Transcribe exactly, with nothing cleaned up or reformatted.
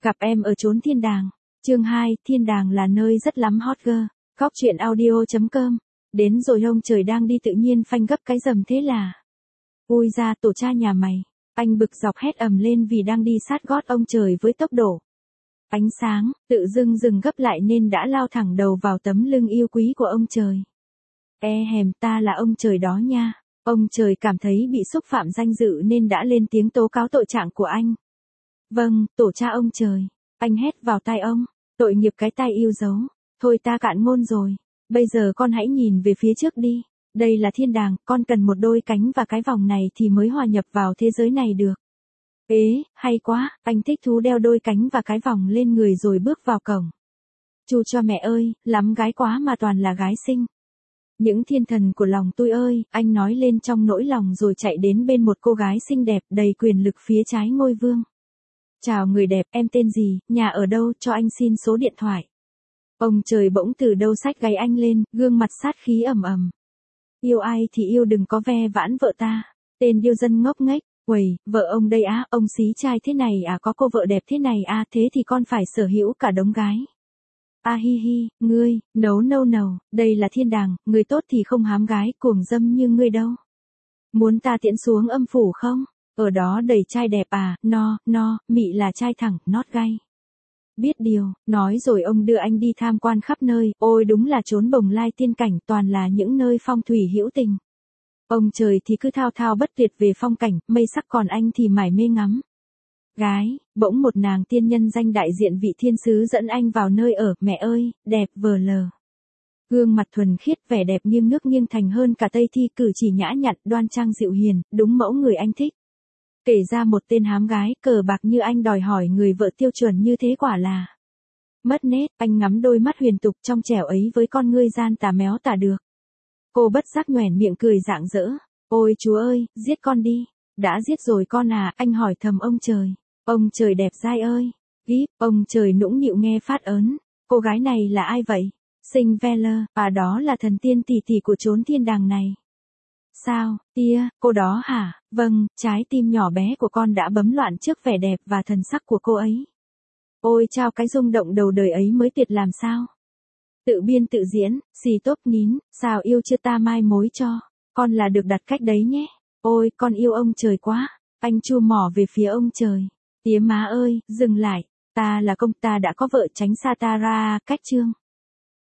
Gặp em ở chốn thiên đàng. Chương hai, thiên đàng là nơi rất lắm hot girl. Góc truyện audio chấm com. Đến rồi ông trời đang đi tự nhiên phanh gấp cái rầm thế là. Ui ra tổ cha nhà mày. Anh bực dọc hét ầm lên vì đang đi sát gót ông trời với tốc độ. Ánh sáng, tự dưng dừng gấp lại nên đã lao thẳng đầu vào tấm lưng yêu quý của ông trời. E hèm ta là ông trời đó nha. Ông trời cảm thấy bị xúc phạm danh dự nên đã lên tiếng tố cáo tội trạng của anh. Vâng, tổ cha ông trời. Anh hét vào tai ông. Tội nghiệp cái tai yêu dấu. Thôi ta cạn ngôn rồi. Bây giờ con hãy nhìn về phía trước đi. Đây là thiên đàng, con cần một đôi cánh và cái vòng này thì mới hòa nhập vào thế giới này được. Ế, hay quá, anh thích thú đeo đôi cánh và cái vòng lên người rồi bước vào cổng. Chu cho mẹ ơi, lắm gái quá mà toàn là gái xinh. Những thiên thần của lòng tôi ơi, anh nói lên trong nỗi lòng rồi chạy đến bên một cô gái xinh đẹp đầy quyền lực phía trái ngôi vương. Chào người đẹp, em tên gì, nhà ở đâu, cho anh xin số điện thoại. Ông trời bỗng từ đâu xách gáy anh lên, gương mặt sát khí ầm ầm. Yêu ai thì yêu đừng có ve vãn vợ ta. Tên điêu dân ngốc nghếch, uầy, vợ ông đây á, ông xí trai thế này à, có cô vợ đẹp thế này à, thế thì con phải sở hữu cả đống gái. A hi hi, ngươi, nấu nâu nầu, đây là thiên đàng, người tốt thì không hám gái, cuồng dâm như ngươi đâu. Muốn ta tiễn xuống âm phủ không? Ở đó đầy trai đẹp à, no, no, mị là trai thẳng, nót gay. Biết điều, nói rồi ông đưa anh đi tham quan khắp nơi, ôi đúng là chốn bồng lai tiên cảnh, toàn là những nơi phong thủy hữu tình. Ông trời thì cứ thao thao bất tuyệt về phong cảnh, mây sắc, còn anh thì mải mê ngắm. Gái, bỗng một nàng tiên nhân danh đại diện vị thiên sứ dẫn anh vào nơi ở, mẹ ơi, đẹp vờ lờ. Gương mặt thuần khiết, vẻ đẹp nghiêng nước nghiêng thành hơn cả Tây Thi, cử chỉ nhã nhặn, đoan trang dịu hiền, đúng mẫu người anh thích. Kể ra một tên hám gái, cờ bạc như anh đòi hỏi người vợ tiêu chuẩn như thế quả là mất nết. Anh ngắm đôi mắt huyền tục trong trẻo ấy với con ngươi gian tà méo tả được. Cô bất giác nhoẻn miệng cười rạng rỡ. Ôi Chúa ơi, giết con đi. Đã giết rồi con à, anh hỏi thầm ông trời. Ông trời đẹp dai ơi. Gíp, ông trời nũng nịu nghe phát ớn. Cô gái này là ai vậy? Sinh Veller, à đó là thần tiên tỷ tỷ của chốn thiên đàng này. Sao, tia, cô đó hả? Vâng, trái tim nhỏ bé của con đã bấm loạn trước vẻ đẹp và thần sắc của cô ấy. Ôi chao, cái rung động đầu đời ấy mới tuyệt làm sao? Tự biên tự diễn, xì tốp nín, sao yêu chưa ta mai mối cho. Con là được đặt cách đấy nhé. Ôi, con yêu ông trời quá. Anh chua mỏ về phía ông trời. Tía má ơi, dừng lại. Ta là công, ta đã có vợ, tránh xa ta ra, cách chương.